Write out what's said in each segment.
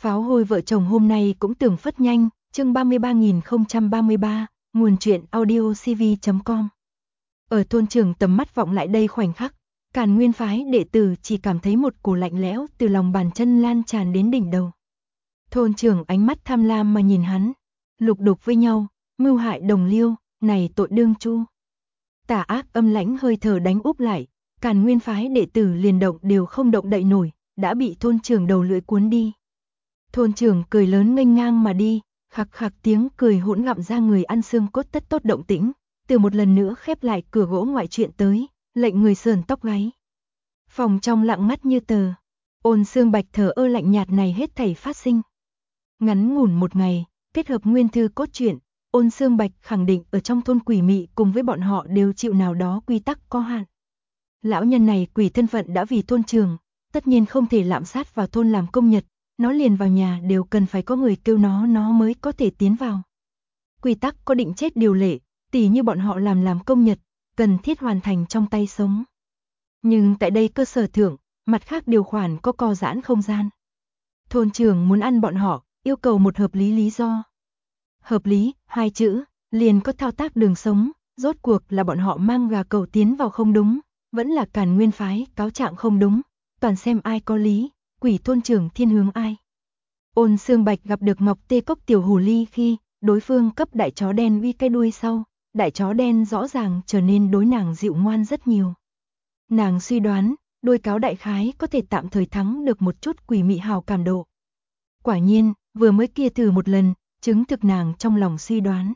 Pháo hôi vợ chồng hôm nay cũng tưởng phất nhanh, chương 33.033, nguồn truyện audiocv.com. Ở thôn trưởng tầm mắt vọng lại đây khoảnh khắc, Càn Nguyên phái đệ tử chỉ cảm thấy một cổ lạnh lẽo từ lòng bàn chân lan tràn đến đỉnh đầu. Thôn trưởng ánh mắt tham lam mà nhìn hắn, lục đục với nhau, mưu hại đồng liêu, này tội đương chu. Tà ác âm lãnh hơi thở đánh úp lại, Càn Nguyên phái đệ tử liền động đều không động đậy nổi, đã bị thôn trưởng đầu lưỡi cuốn đi. Thôn trưởng cười lớn nghênh ngang mà đi, khặc khặc tiếng cười hỗn gặm ra người ăn xương cốt tất tốt động tĩnh, từ một lần nữa khép lại cửa gỗ ngoại chuyện tới, lệnh người sờn tóc gáy. Phòng trong lặng ngắt như tờ, Ôn Xương Bạch thờ ơ lạnh nhạt này hết thảy phát sinh. Ngắn ngủn một ngày, kết hợp nguyên thư cốt truyện, Ôn Xương Bạch khẳng định ở trong thôn quỷ mị cùng với bọn họ đều chịu nào đó quy tắc có hạn. Lão nhân này quỷ thân phận đã vì thôn trưởng, tất nhiên không thể lạm sát vào thôn làm công nhật, nó liền vào nhà đều cần phải có người kêu nó mới có thể tiến vào. Quy tắc có định chết điều lệ, tỉ như bọn họ làm công nhật, cần thiết hoàn thành trong tay sống. Nhưng tại đây cơ sở thượng, mặt khác điều khoản có co giãn không gian. Thôn trưởng muốn ăn bọn họ, yêu cầu một hợp lý lý do. Hợp lý, hai chữ, liền có thao tác đường sống, rốt cuộc là bọn họ mang gà cẩu tiến vào không đúng, vẫn là Càn Nguyên phái cáo trạng không đúng, toàn xem ai có lý, quỷ thôn trưởng thiên hướng ai. Ôn Xương Bạch gặp được Ngọc Tê Cốc tiểu hồ ly khi đối phương cấp đại chó đen uy cái đuôi sau, đại chó đen rõ ràng trở nên đối nàng dịu ngoan rất nhiều. Nàng suy đoán, đuôi cáo đại khái có thể tạm thời thắng được một chút quỷ mị hào cảm độ. Quả nhiên, vừa mới kia thử một lần, chứng thực nàng trong lòng suy đoán.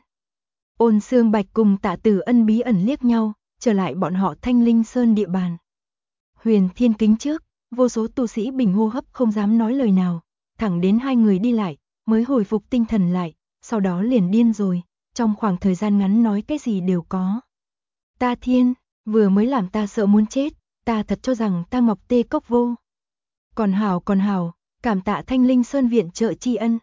Ôn Xương Bạch cùng Tạ Tử Ân bí ẩn liếc nhau, trở lại bọn họ Thanh Linh Sơn địa bàn. Huyền Thiên Kính trước, vô số tu sĩ bình hô hấp không dám nói lời nào, thẳng đến hai người đi lại, mới hồi phục tinh thần lại, sau đó liền điên rồi, trong khoảng thời gian ngắn nói cái gì đều có. Ta thiên, vừa mới làm ta sợ muốn chết, ta thật cho rằng ta Ngọc Tê Cốc vô. Còn hảo, cảm tạ Thanh Linh Sơn viện trợ tri ân.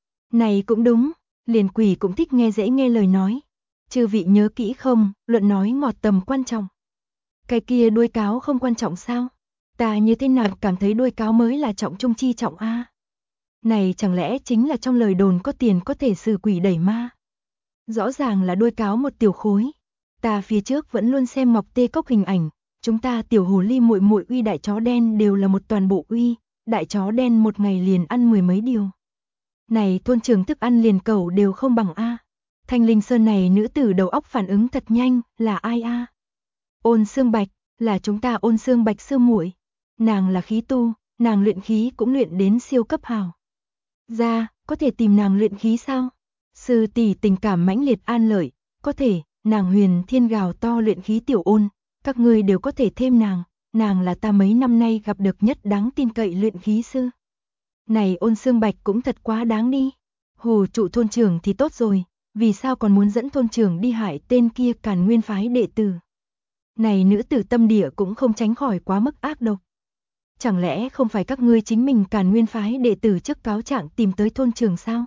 Này cũng đúng, liền quỷ cũng thích nghe dễ nghe lời nói. Chư vị nhớ kỹ không, luận nói ngọt tầm quan trọng. Cái kia đuôi cáo không quan trọng sao? Ta như thế nào cảm thấy đuôi cáo mới là trọng trung chi trọng a? Này chẳng lẽ chính là trong lời đồn có tiền có thể xử quỷ đẩy ma? Rõ ràng là đuôi cáo một tiểu khối. Ta phía trước vẫn luôn xem Ngọc Tê Cốc hình ảnh, chúng ta tiểu hồ ly muội muội uy đại chó đen đều là một toàn bộ uy, đại chó đen một ngày liền ăn mười mấy điều. Này thôn trưởng thức ăn liền cẩu đều không bằng a. Thanh Linh Sơn này nữ tử đầu óc phản ứng thật nhanh, là ai a? Ôn Xương Bạch, là chúng ta Ôn Xương Bạch sư muội. Nàng là khí tu, nàng luyện khí cũng luyện đến siêu cấp hào. Ra, có thể tìm nàng luyện khí sao? Sư tỷ tình cảm mãnh liệt an lợi, có thể, nàng Huyền Thiên gào to luyện khí tiểu Ôn, các ngươi đều có thể thêm nàng là ta mấy năm nay gặp được nhất đáng tin cậy luyện khí sư. Này Ôn Xương Bạch cũng thật quá đáng đi. Hù trụ thôn trưởng thì tốt rồi, vì sao còn muốn dẫn thôn trưởng đi hại tên kia Càn Nguyên phái đệ tử? Này nữ tử tâm địa cũng không tránh khỏi quá mức ác độc. Chẳng lẽ không phải các ngươi chính mình Càn Nguyên phái đệ tử trước cáo trạng tìm tới thôn trưởng sao?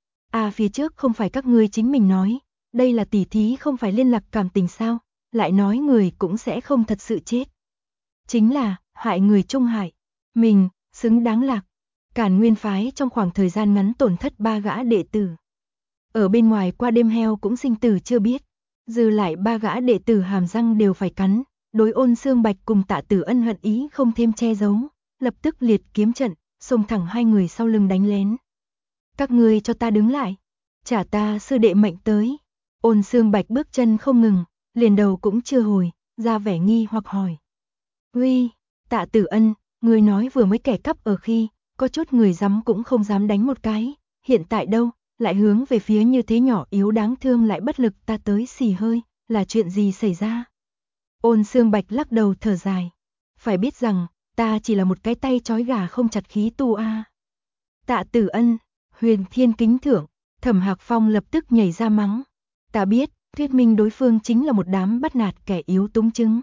À phía trước không phải các ngươi chính mình nói, đây là tỉ thí không phải liên lạc cảm tình sao? Lại nói người cũng sẽ không thật sự chết. Chính là, hại người chung hại. Mình, xứng đáng lạc. Càn Nguyên phái trong khoảng thời gian ngắn tổn thất 3 gã đệ tử. Ở bên ngoài qua đêm heo cũng sinh tử chưa biết. Dư lại 3 gã đệ tử hàm răng đều phải cắn. Đối Ôn Xương Bạch cùng Tạ Tử Ân hận ý không thêm che giấu. Lập tức liệt kiếm trận, xông thẳng hai người sau lưng đánh lén. Các ngươi cho ta đứng lại. Trả ta sư đệ mệnh tới. Ôn Xương Bạch bước chân không ngừng, liền đầu cũng chưa hồi, ra vẻ nghi hoặc hỏi. Uy, Tạ Tử Ân, ngươi nói vừa mới kẻ cắp ở khi, có chút người dám cũng không dám đánh một cái, hiện tại đâu, lại hướng về phía như thế nhỏ yếu đáng thương lại bất lực ta tới xì hơi, là chuyện gì xảy ra? Ôn Xương Bạch lắc đầu thở dài, phải biết rằng, ta chỉ là một cái tay trói gà không chặt khí tu a. Tạ Tử Ân, Huyền Thiên kính thưởng, Thẩm Hạc Phong lập tức nhảy ra mắng. Ta biết, thuyết minh đối phương chính là một đám bắt nạt kẻ yếu túng chứng.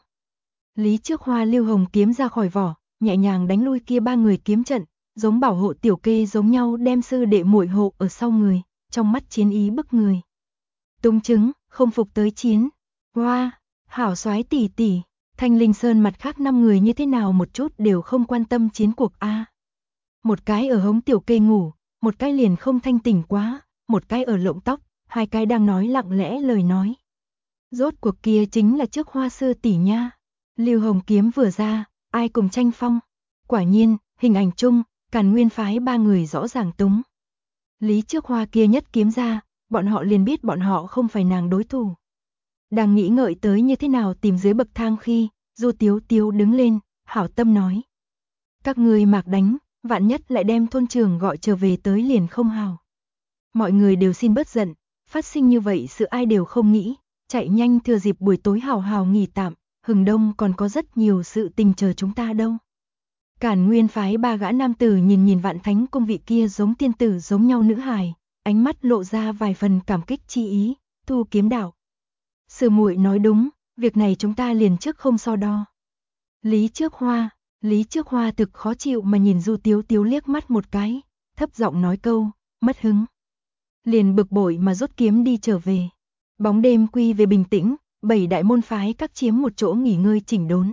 Lý Trước Hoa lưu hồng kiếm ra khỏi vỏ, nhẹ nhàng đánh lui kia 3 người kiếm trận, giống bảo hộ tiểu kê giống nhau đem sư đệ muội hộ ở sau người, trong mắt chiến ý bức người. Túng chứng, không phục tới chiến. Hoa, hảo soái tỷ tỷ, Thanh Linh Sơn mặt khác 5 người như thế nào một chút đều không quan tâm chiến cuộc a. một cái ở hống tiểu kê ngủ, một cái liền không thanh tỉnh quá, một cái ở lộng tóc, hai cái đang nói lặng lẽ lời nói. Rốt cuộc kia chính là trước Hoa sư tỷ nha. Lưu Hồng kiếm vừa ra, ai cùng tranh phong. Quả nhiên, hình ảnh chung, Càn Nguyên phái ba người rõ ràng túng. Lý Trước Hoa kia nhất kiếm ra, bọn họ liền biết bọn họ không phải nàng đối thủ. Đang nghĩ ngợi tới như thế nào tìm dưới bậc thang khi, Du Tiếu Tiếu đứng lên, hảo tâm nói. Các người mạc đánh, vạn nhất lại đem thôn trưởng gọi trở về tới liền không hào. Mọi người đều xin bớt giận, phát sinh như vậy sự ai đều không nghĩ, chạy nhanh thừa dịp buổi tối hào hào nghỉ tạm, hừng đông còn có rất nhiều sự tình chờ chúng ta đâu. Càn Nguyên phái ba gã nam tử nhìn Vạn Thánh cung vị kia giống tiên tử giống nhau nữ hài, ánh mắt lộ ra vài phần cảm kích chi ý, Thu kiếm đạo. Sư muội nói đúng, việc này chúng ta liền trước không so đo. Lý Trước Hoa thực khó chịu mà nhìn Du Tiếu Tiếu liếc mắt một cái, thấp giọng nói câu, mất hứng. Liền bực bội mà rút kiếm đi trở về. Bóng đêm quy về bình tĩnh, 7 đại môn phái các chiếm một chỗ nghỉ ngơi chỉnh đốn.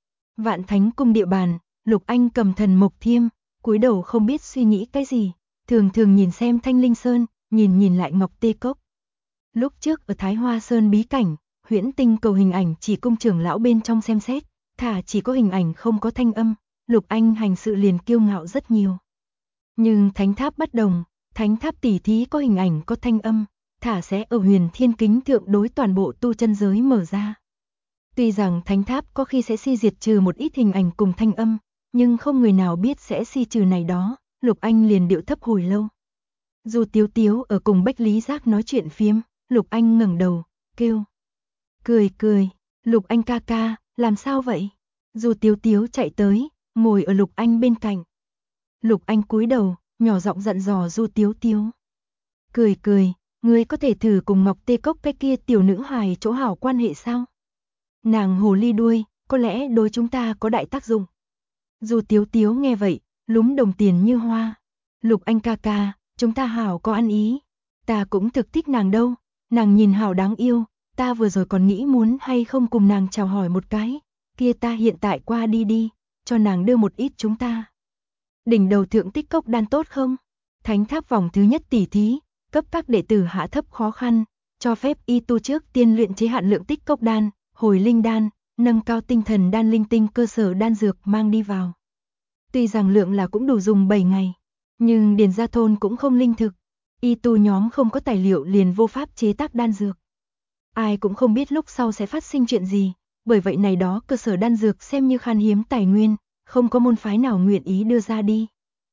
Vạn Thánh cung địa bàn, Lục Anh cầm thần Mộc Thiêm, cúi đầu không biết suy nghĩ cái gì, thường thường nhìn xem Thanh Linh Sơn, nhìn lại Ngọc Tê Cốc. Lúc trước ở Thái Hoa Sơn bí cảnh, Huyễn Tinh cầu hình ảnh chỉ cung trưởng lão bên trong xem xét, thả chỉ có hình ảnh không có thanh âm, Lục Anh hành sự liền kiêu ngạo rất nhiều. Nhưng Thánh Tháp bất đồng, Thánh Tháp tỉ thí có hình ảnh có thanh âm, thả sẽ ở Huyền Thiên Kính thượng đối toàn bộ tu chân giới mở ra. Tuy rằng Thánh Tháp có khi sẽ diệt trừ một ít hình ảnh cùng thanh âm, nhưng không người nào biết sẽ trừ này đó, Lục Anh liền điệu thấp hồi lâu. Dù Tiếu Tiếu ở cùng Bách Lý Giác nói chuyện phiếm, Lục Anh ngẩng đầu, kêu. Cười, Lục Anh ca ca, làm sao vậy? Dù Tiếu Tiếu chạy tới, ngồi ở Lục Anh bên cạnh. Lục Anh cúi đầu, nhỏ giọng dặn dò Du Tiếu Tiếu. Cười, ngươi có thể thử cùng Ngọc Tê Cốc cái kia tiểu nữ hài chỗ hảo quan hệ sao? Nàng hồ ly đuôi, có lẽ đối chúng ta có đại tác dụng. Dù Tiếu Tiếu nghe vậy, lúm đồng tiền như hoa. Lục Anh ca ca, chúng ta hảo có ăn ý. Ta cũng thực thích nàng đâu, nàng nhìn hảo đáng yêu, ta vừa rồi còn nghĩ muốn hay không cùng nàng chào hỏi một cái. Kia ta hiện tại qua đi, cho nàng đưa một ít chúng ta. Đỉnh đầu thượng tích cốc đan tốt không? Thánh Tháp vòng thứ nhất tỉ thí, cấp các đệ tử hạ thấp khó khăn, cho phép y tu trước tiên luyện chế hạn lượng tích cốc đan, hồi linh đan, nâng cao tinh thần đan linh tinh cơ sở đan dược mang đi vào. Tuy rằng lượng là cũng đủ dùng 7 ngày, nhưng Điền Gia thôn cũng không linh thực, y tu nhóm không có tài liệu liền vô pháp chế tác đan dược. Ai cũng không biết lúc sau sẽ phát sinh chuyện gì, bởi vậy này đó cơ sở đan dược xem như khan hiếm tài nguyên, không có môn phái nào nguyện ý đưa ra đi.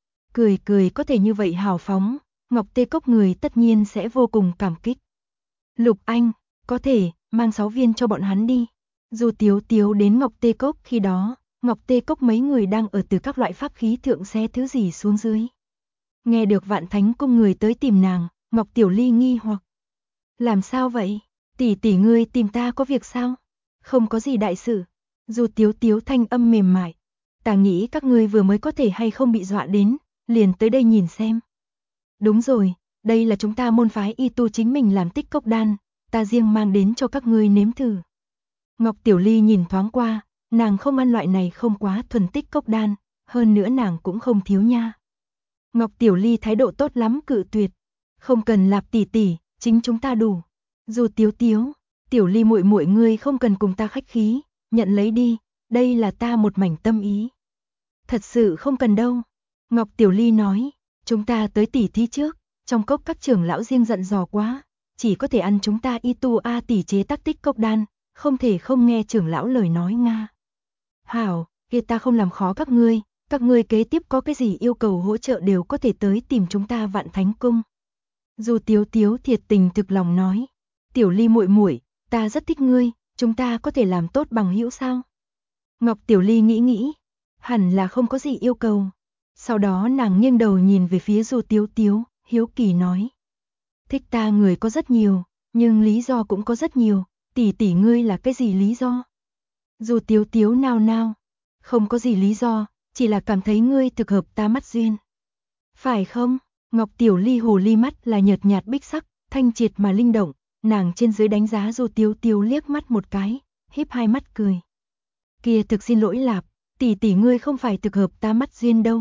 Cười có thể như vậy hào phóng, Ngọc Tê Cốc người tất nhiên sẽ vô cùng cảm kích. Lục Anh, có thể, mang 6 viên cho bọn hắn đi. Dù Tiếu Tiếu đến Ngọc Tê Cốc khi đó, Ngọc Tê Cốc mấy người đang ở từ các loại pháp khí thượng xe thứ gì xuống dưới. Nghe được Vạn Thánh cung người tới tìm nàng, Ngọc Tiểu Ly nghi hoặc. Làm sao vậy? Tỷ ngươi tìm ta có việc sao? Không có gì đại sự. Dù Tiếu Tiếu thanh âm mềm mại. Ta nghĩ các ngươi vừa mới có thể hay không bị dọa đến, liền tới đây nhìn xem. Đúng rồi, đây là chúng ta môn phái y tu chính mình làm tích cốc đan, ta riêng mang đến cho các ngươi nếm thử. Ngọc Tiểu Ly nhìn thoáng qua, nàng không ăn loại này không quá thuần tích cốc đan, hơn nữa nàng cũng không thiếu nha. Ngọc Tiểu Ly thái độ tốt lắm cự tuyệt, không cần Lạp tỷ, chính chúng ta đủ. Dù Tiếu Tiếu, Tiểu Ly muội muội ngươi không cần cùng ta khách khí, nhận lấy đi, đây là ta một mảnh tâm ý. Thật sự không cần đâu. Ngọc Tiểu Ly nói, chúng ta tới tỉ thí trước, trong cốc các trưởng lão riêng giận dò quá, chỉ có thể ăn chúng ta y tu a tỷ chế tác tích cốc đan, không thể không nghe trưởng lão lời nói nga. Hảo, kia ta không làm khó các ngươi kế tiếp có cái gì yêu cầu hỗ trợ đều có thể tới tìm chúng ta Vạn Thánh cung. Dù Tiếu Tiếu thiệt tình thực lòng nói, Tiểu Ly muội muội, ta rất thích ngươi, chúng ta có thể làm tốt bằng hữu sao? Ngọc Tiểu Ly nghĩ, hẳn là không có gì yêu cầu. Sau đó nàng nghiêng đầu nhìn về phía Dù Tiếu Tiếu, hiếu kỳ nói. Thích ta người có rất nhiều, nhưng lý do cũng có rất nhiều, tỷ ngươi là cái gì lý do? Dù Tiếu Tiếu nao, không có gì lý do, chỉ là cảm thấy ngươi thực hợp ta mắt duyên. Phải không? Ngọc Tiểu Ly hồ ly mắt là nhợt nhạt bích sắc, thanh triệt mà linh động, nàng trên dưới đánh giá Dù Tiếu Tiếu liếc mắt một cái, híp hai mắt cười. Kia thực xin lỗi Lạp, tỷ ngươi không phải thực hợp ta mắt duyên đâu,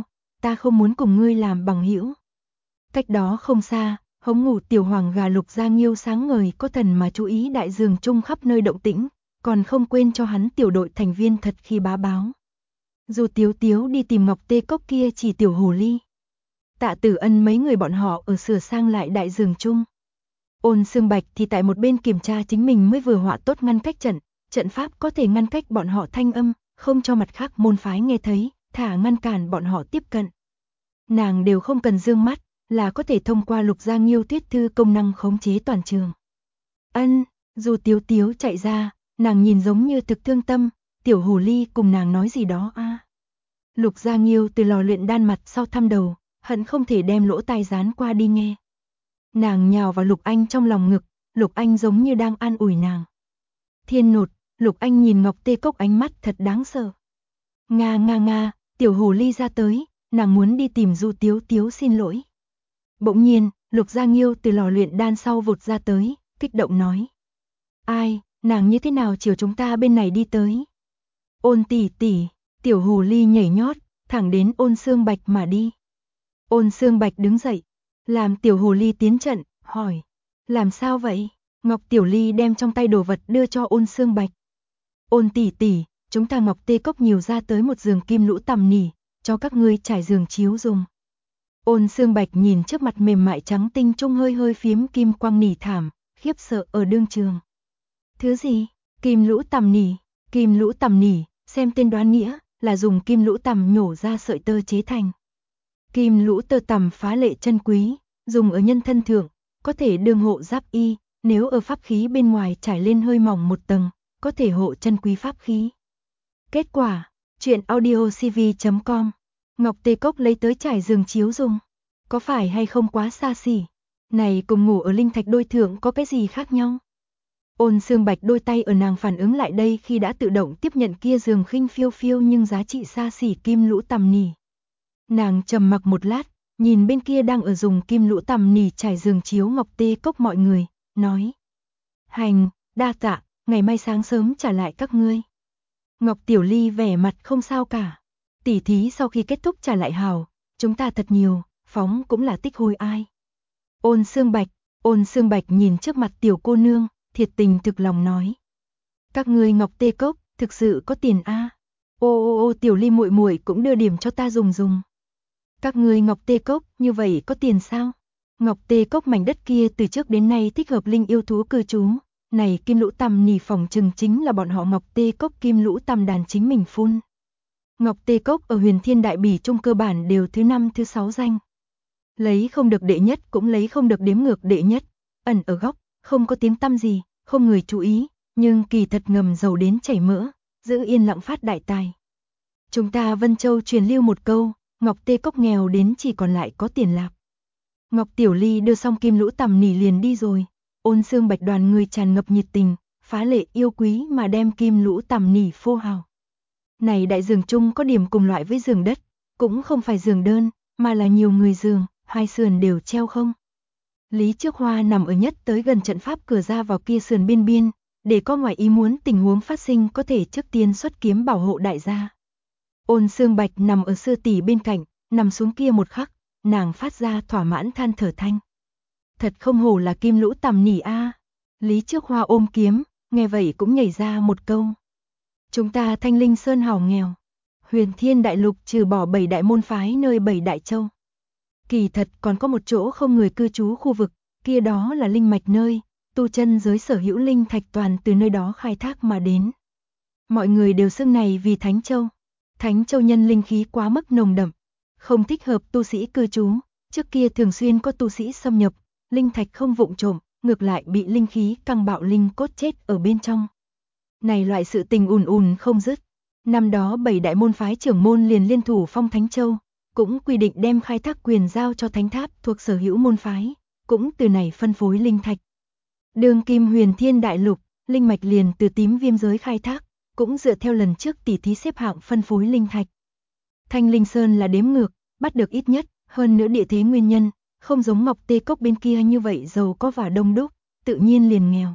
ta không muốn cùng ngươi làm bằng hữu. Cách đó không xa, hống ngủ tiểu hoàng gà Lục Gia Nghiêu sáng ngời có thần mà chú ý đại giường chung khắp nơi động tĩnh, còn không quên cho hắn tiểu đội thành viên thật khi bá báo. Dù Tiếu Tiếu đi tìm Ngọc Tê Cốc kia chỉ tiểu hồ ly. Tạ Tử Ân mấy người bọn họ ở sửa sang lại đại giường chung. Ôn Xương Bạch thì tại một bên kiểm tra chính mình mới vừa họa tốt ngăn cách trận pháp có thể ngăn cách bọn họ thanh âm, không cho mặt khác môn phái nghe thấy, thả ngăn cản bọn họ tiếp cận. Nàng đều không cần dương mắt, là có thể thông qua Lục Gia Nghiêu Tuyết Thư công năng khống chế toàn trường. Dù Tiếu Tiếu chạy ra, nàng nhìn giống như thực thương tâm, tiểu hồ ly cùng nàng nói gì đó a. Lục Gia Nghiêu từ lò luyện đan mặt sau thăm đầu, hận không thể đem lỗ tai dán qua đi nghe. Nàng nhào vào Lục Anh trong lòng ngực, Lục Anh giống như đang an ủi nàng. Thiên nột, Lục Anh nhìn Ngọc Tê Cốc ánh mắt thật đáng sợ. Nga, tiểu hồ ly ra tới, nàng muốn đi tìm Du Tiếu Tiếu xin lỗi. Bỗng nhiên, Lục Gia Nghiêu từ lò luyện đan sau vụt ra tới, kích động nói. Ai, nàng như thế nào chiều chúng ta bên này đi tới? Ôn tỷ tỷ, tiểu hồ ly nhảy nhót, thẳng đến Ôn Xương Bạch mà đi. Ôn Xương Bạch đứng dậy, làm tiểu hồ ly tiến trận, hỏi. Làm sao vậy? Ngọc Tiểu Ly đem trong tay đồ vật đưa cho Ôn Xương Bạch. Ôn tỷ tỷ, chúng ta Ngọc Tê Cốc nhiều ra tới một giường kim lũ tằm nỉ, cho các ngươi trải giường chiếu dùng. Ôn Xương Bạch nhìn trước mặt mềm mại trắng tinh trung hơi hơi phiếm kim quang nỉ thảm, khiếp sợ ở đương trường. Thứ gì? Kim lũ tằm nỉ, kim lũ tằm nỉ, xem tên đoán nghĩa, là dùng kim lũ tằm nhổ ra sợi tơ chế thành. Kim lũ tơ tằm phá lệ chân quý, dùng ở nhân thân thượng, có thể đương hộ giáp y, nếu ở pháp khí bên ngoài trải lên hơi mỏng một tầng, có thể hộ chân quý pháp khí. Kết quả, truyện audiocv.com, Ngọc Tê Cốc lấy tới trải giường chiếu dùng, có phải hay không quá xa xỉ? Này cùng ngủ ở linh thạch đôi thượng có cái gì khác nhau? Ôn Xương Bạch đôi tay ở nàng phản ứng lại đây khi đã tự động tiếp nhận kia giường khinh phiêu phiêu nhưng giá trị xa xỉ kim lũ tằm nỉ. Nàng trầm mặc một lát, nhìn bên kia đang ở dùng kim lũ tằm nỉ trải giường chiếu Ngọc Tê Cốc mọi người, nói. Hành, đa tạ, ngày mai sáng sớm trả lại các ngươi. Ngọc Tiểu Ly vẻ mặt không sao cả. Tỉ thí sau khi kết thúc trả lại hào, chúng ta thật nhiều, phóng cũng là tích hồi ai. Ôn Xương Bạch nhìn trước mặt tiểu cô nương, thiệt tình thực lòng nói. Các ngươi Ngọc Tê Cốc, thực sự có tiền a? Ô Tiểu Ly muội muội cũng đưa điểm cho ta dùng. Các ngươi Ngọc Tê Cốc, như vậy có tiền sao? Ngọc Tê Cốc mảnh đất kia từ trước đến nay thích hợp linh yêu thú cư trú, này kim lũ tằm nỉ phỏng chừng chính là bọn họ Ngọc Tê Cốc kim lũ tằm đàn chính mình phun. Ngọc Tê Cốc ở Huyền Thiên Đại Bỉ trung cơ bản đều thứ 5 thứ 6 danh. Lấy không được đệ nhất cũng lấy không được đếm ngược đệ nhất, ẩn ở góc, không có tiếng tăm gì, không người chú ý, nhưng kỳ thật ngầm giàu đến chảy mỡ, giữ yên lặng phát đại tài. Chúng ta Vân Châu truyền lưu một câu, Ngọc Tê Cốc nghèo đến chỉ còn lại có tiền lạc. Ngọc Tiểu Ly đưa xong kim lũ tằm nỉ liền đi rồi, Ôn Xương Bạch đoàn người tràn ngập nhiệt tình, phá lệ yêu quý mà đem kim lũ tằm nỉ phô hào. Này đại giường chung có điểm cùng loại với giường đất, cũng không phải giường đơn, mà là nhiều người giường, hai sườn đều treo không. Lý Trước Hoa nằm ở nhất tới gần trận pháp cửa ra vào kia sườn biên, để có ngoài ý muốn tình huống phát sinh có thể trước tiên xuất kiếm bảo hộ đại gia. Ôn Xương Bạch nằm ở sư tỷ bên cạnh, nằm xuống kia một khắc, nàng phát ra thỏa mãn than thở thanh. Thật không hổ là kim lũ tằm nỉ a. Lý Trước Hoa ôm kiếm, nghe vậy cũng nhảy ra một câu. Chúng ta Thanh Linh Sơn hào nghèo. Huyền Thiên Đại Lục trừ bỏ 7 đại môn phái nơi 7 đại châu. Kỳ thật còn có một chỗ không người cư trú khu vực, kia đó là linh mạch nơi, tu chân giới sở hữu linh thạch toàn từ nơi đó khai thác mà đến. Mọi người đều xưng này vì Thánh Châu. Thánh Châu nhân linh khí quá mức nồng đậm, không thích hợp tu sĩ cư trú, trước kia thường xuyên có tu sĩ xâm nhập, linh thạch không vụng trộm, ngược lại bị linh khí căng bạo linh cốt chết ở bên trong. Này loại sự tình ùn không dứt. Năm đó 7 đại môn phái trưởng môn liền liên thủ phong Thánh Châu, cũng quy định đem khai thác quyền giao cho Thánh Tháp thuộc sở hữu môn phái, cũng từ này phân phối linh thạch. Đường kim Huyền Thiên Đại Lục, linh mạch liền từ tím viêm giới khai thác, cũng dựa theo lần trước tỉ thí xếp hạng phân phối linh thạch. Thanh Linh Sơn là đếm ngược, bắt được ít nhất, hơn nữa địa thế nguyên nhân, không giống Ngọc Tê Cốc bên kia như vậy giàu có và đông đúc, tự nhiên liền nghèo.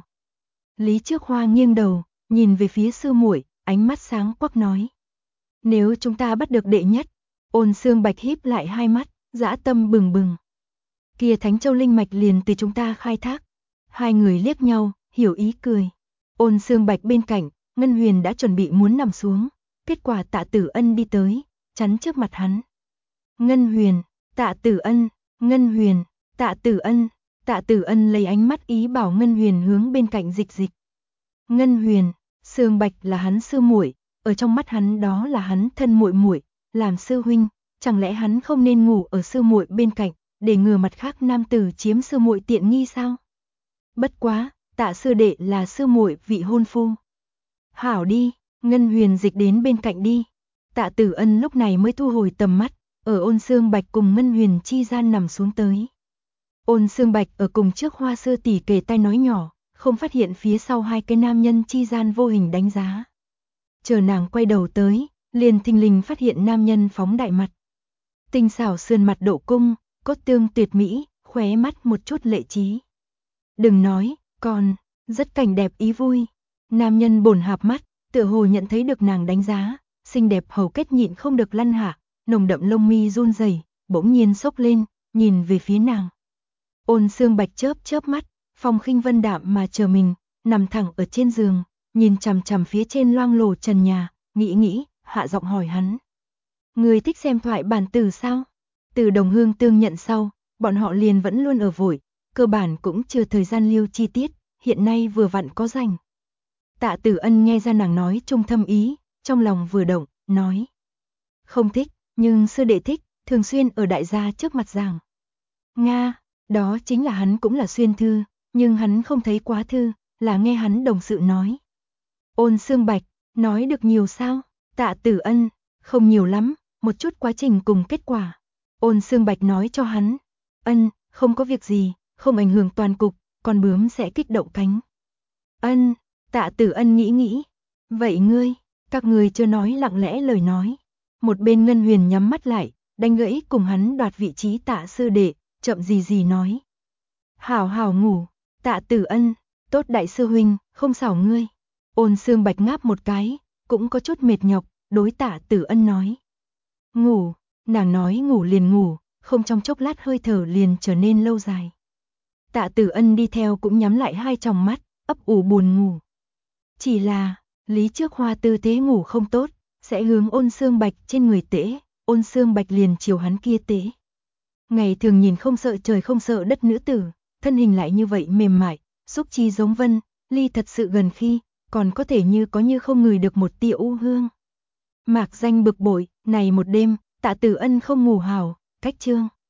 Lý Trước Hoa nghiêng đầu, nhìn về phía sư muội, ánh mắt sáng quắc nói. Nếu chúng ta bắt được đệ nhất, Ôn Xương Bạch híp lại hai mắt, dã tâm bừng bừng. Kia Thánh Châu linh mạch liền từ chúng ta khai thác. Hai người liếc nhau, hiểu ý cười. Ôn Xương Bạch bên cạnh, Ngân Huyền đã chuẩn bị muốn nằm xuống, kết quả Tạ Tử Ân đi tới, chắn trước mặt hắn. Ngân Huyền, Tạ Tử Ân, Ngân Huyền, Tạ Tử Ân. Tạ Tử Ân lấy ánh mắt ý bảo Ngân Huyền hướng bên cạnh dịch dịch. Ngân Huyền, Xương Bạch là hắn sư muội, ở trong mắt hắn đó là hắn thân muội muội, làm sư huynh, chẳng lẽ hắn không nên ngủ ở sư muội bên cạnh, để ngừa mặt khác nam tử chiếm sư muội tiện nghi sao? Bất quá, Tạ sư đệ là sư muội vị hôn phu. Hảo đi, Ngân Huyền dịch đến bên cạnh đi. Tạ Tử Ân lúc này mới thu hồi tầm mắt, ở Ôn Xương Bạch cùng Ngân Huyền chi gian nằm xuống tới. Ôn Xương Bạch ở cùng trước Hoa sư tỷ kề tai nói nhỏ, không phát hiện phía sau hai cái nam nhân chi gian vô hình đánh giá. Chờ nàng quay đầu tới, liền thình lình phát hiện nam nhân phóng đại mặt. Tinh xảo sườn mặt độ cung, cốt tương tuyệt mỹ, khóe mắt một chút lệ trí. Đừng nói, còn rất cảnh đẹp ý vui. Nam nhân bổn hạp mắt, tựa hồ nhận thấy được nàng đánh giá, xinh đẹp hầu kết nhịn không được lăn hạ, nồng đậm lông mi run rẩy, bỗng nhiên sốc lên, nhìn về phía nàng. Ôn Xương Bạch chớp chớp mắt, phong khinh vân đạm mà chờ mình, nằm thẳng ở trên giường, nhìn chằm chằm phía trên loang lổ trần nhà, nghĩ, hạ giọng hỏi hắn. Người thích xem thoại bản từ sao? Từ Đồng Hương tương nhận sau, bọn họ liền vẫn luôn ở vội, cơ bản cũng chưa thời gian lưu chi tiết, hiện nay vừa vặn có rảnh. Tạ Tử Ân nghe ra nàng nói trung thâm ý, trong lòng vừa động, nói. Không thích, nhưng sư đệ thích, thường xuyên ở đại gia trước mặt giảng. Nga, đó chính là hắn cũng là xuyên thư, nhưng hắn không thấy quá thư, là nghe hắn đồng sự nói. Ôn Xương Bạch, nói được nhiều sao? Tạ Tử Ân, không nhiều lắm, một chút quá trình cùng kết quả. Ôn Xương Bạch nói cho hắn. Ân, không có việc gì, không ảnh hưởng toàn cục, con bướm sẽ kích động cánh. Ân, Tạ Tử Ân nghĩ. Vậy ngươi, các ngươi chưa nói lặng lẽ lời nói. Một bên Ngân Huyền nhắm mắt lại, đánh gãy cùng hắn đoạt vị trí Tạ sư đệ, chậm gì nói. Hảo ngủ, Tạ Tử Ân, tốt đại sư huynh, không xảo ngươi. Ôn Xương Bạch ngáp một cái, cũng có chút mệt nhọc, đối Tạ Tử Ân nói. Ngủ, nàng nói ngủ liền ngủ, không trong chốc lát hơi thở liền trở nên lâu dài. Tạ Tử Ân đi theo cũng nhắm lại hai tròng mắt, ấp ủ buồn ngủ. Chỉ là, lý trước Hoa tư thế ngủ không tốt, sẽ hướng Ôn Xương Bạch trên người tễ, Ôn Xương Bạch liền chiều hắn kia tễ. Ngày thường nhìn không sợ trời không sợ đất nữ tử, thân hình lại như vậy mềm mại, xúc chi giống vân, ly thật sự gần khi, còn có thể như có như không ngửi được một tia u hương. Mạc Danh bực bội, này một đêm, Tạ Tử Ân không ngủ hảo, cách chương.